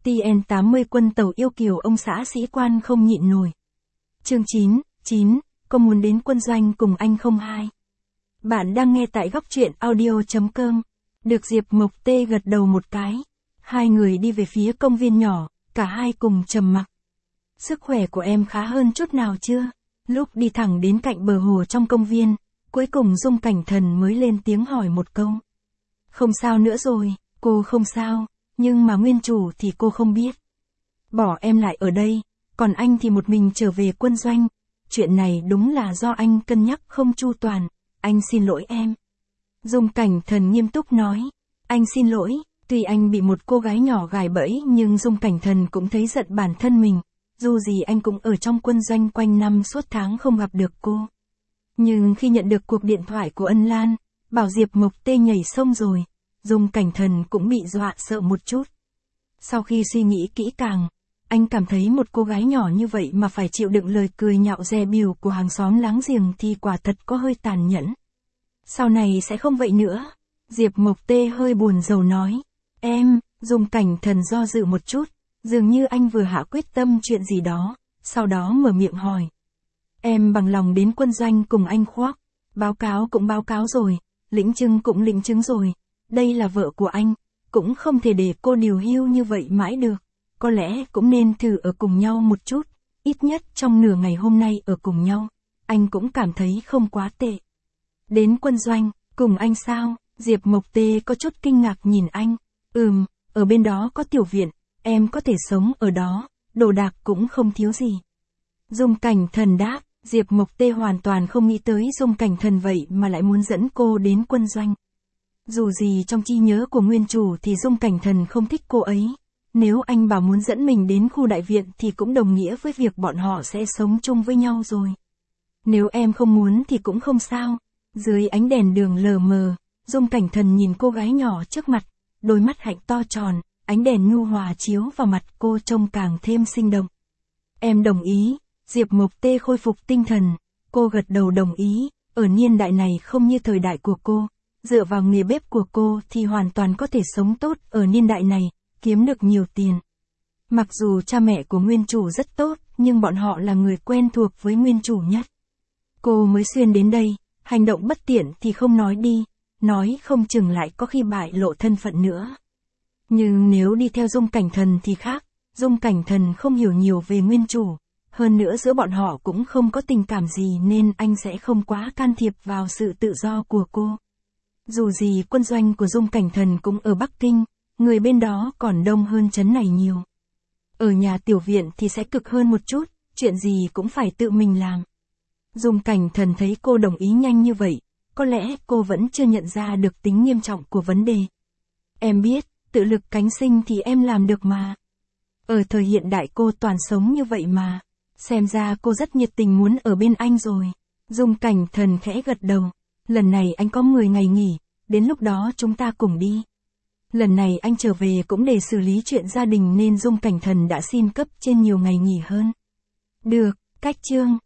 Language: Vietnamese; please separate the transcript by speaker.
Speaker 1: TN80 quân tàu yêu kiều ông xã sĩ quan không nhịn nổi. Chương 9, có muốn đến quân doanh cùng anh không hai? Bạn đang nghe tại góc truyện audio.com. Được Diệp Mộc Tê gật đầu một cái. Hai người đi về phía công viên nhỏ, cả hai cùng trầm mặc. Sức khỏe của em khá hơn chút nào chưa? Lúc đi thẳng đến cạnh bờ hồ trong công viên, cuối cùng Dung Cảnh Thần mới lên tiếng hỏi một câu. Không sao nữa rồi, cô không sao, nhưng mà nguyên chủ thì cô không biết. Bỏ em lại ở đây, còn anh thì một mình trở về quân doanh. Chuyện này đúng là do anh cân nhắc không chu toàn, anh xin lỗi em. Dung Cảnh Thần nghiêm túc nói, anh xin lỗi, tuy anh bị một cô gái nhỏ gài bẫy nhưng Dung Cảnh Thần cũng thấy giận bản thân mình, dù gì anh cũng ở trong quân doanh quanh năm suốt tháng không gặp được cô. Nhưng khi nhận được cuộc điện thoại của Ân Lan, bảo Diệp Mộc Tê nhảy sông rồi, Dung Cảnh Thần cũng bị dọa sợ một chút. Sau khi suy nghĩ kỹ càng, anh cảm thấy một cô gái nhỏ như vậy mà phải chịu đựng lời cười nhạo dè bỉu của hàng xóm láng giềng thì quả thật có hơi tàn nhẫn. Sau này sẽ không vậy nữa. Diệp Mộc Tê hơi buồn rầu nói. Em, Dung Cảnh Thần do dự một chút, dường như anh vừa hạ quyết tâm chuyện gì đó, sau đó mở miệng hỏi. Em bằng lòng đến quân doanh cùng anh khoác, báo cáo cũng báo cáo rồi, lĩnh chứng cũng lĩnh chứng rồi, đây là vợ của anh, cũng không thể để cô điều hưu như vậy mãi được, có lẽ cũng nên thử ở cùng nhau một chút, ít nhất trong nửa ngày hôm nay ở cùng nhau, anh cũng cảm thấy không quá tệ. Đến quân doanh, cùng anh sao? Diệp Mộc Tê có chút kinh ngạc nhìn anh. Ở bên đó có tiểu viện, em có thể sống ở đó, đồ đạc cũng không thiếu gì. Dung Cảnh Thần đáp, Diệp Mộc Tê hoàn toàn không nghĩ tới Dung Cảnh Thần vậy mà lại muốn dẫn cô đến quân doanh. Dù gì trong trí nhớ của nguyên chủ thì Dung Cảnh Thần không thích cô ấy. Nếu anh bảo muốn dẫn mình đến khu đại viện thì cũng đồng nghĩa với việc bọn họ sẽ sống chung với nhau rồi. Nếu em không muốn thì cũng không sao. Dưới ánh đèn đường lờ mờ, Dung Cảnh Thần nhìn cô gái nhỏ trước mặt, đôi mắt hạnh to tròn, ánh đèn nhu hòa chiếu vào mặt cô trông càng thêm sinh động. Em đồng ý. Diệp Mộc Tê khôi phục tinh thần, cô gật đầu đồng ý, ở niên đại này không như thời đại của cô, dựa vào nghề bếp của cô thì hoàn toàn có thể sống tốt ở niên đại này, kiếm được nhiều tiền. Mặc dù cha mẹ của nguyên chủ rất tốt, nhưng bọn họ là người quen thuộc với nguyên chủ nhất. Cô mới xuyên đến đây, hành động bất tiện thì không nói đi, nói không chừng lại có khi bại lộ thân phận nữa. Nhưng nếu đi theo Dung Cảnh Thần thì khác, Dung Cảnh Thần không hiểu nhiều về nguyên chủ. Hơn nữa giữa bọn họ cũng không có tình cảm gì nên anh sẽ không quá can thiệp vào sự tự do của cô. Dù gì quân doanh của Dung Cảnh Thần cũng ở Bắc Kinh, người bên đó còn đông hơn trấn này nhiều. Ở nhà tiểu viện thì sẽ cực hơn một chút, chuyện gì cũng phải tự mình làm. Dung Cảnh Thần thấy cô đồng ý nhanh như vậy, có lẽ cô vẫn chưa nhận ra được tính nghiêm trọng của vấn đề. Em biết, tự lực cánh sinh thì em làm được mà. Ở thời hiện đại cô toàn sống như vậy mà. Xem ra cô rất nhiệt tình muốn ở bên anh rồi. Dung Cảnh Thần khẽ gật đầu. Lần này anh có 10 ngày nghỉ, đến lúc đó chúng ta cùng đi. Lần này anh trở về cũng để xử lý chuyện gia đình nên Dung Cảnh Thần đã xin cấp trên nhiều ngày nghỉ hơn. Được, cách chương.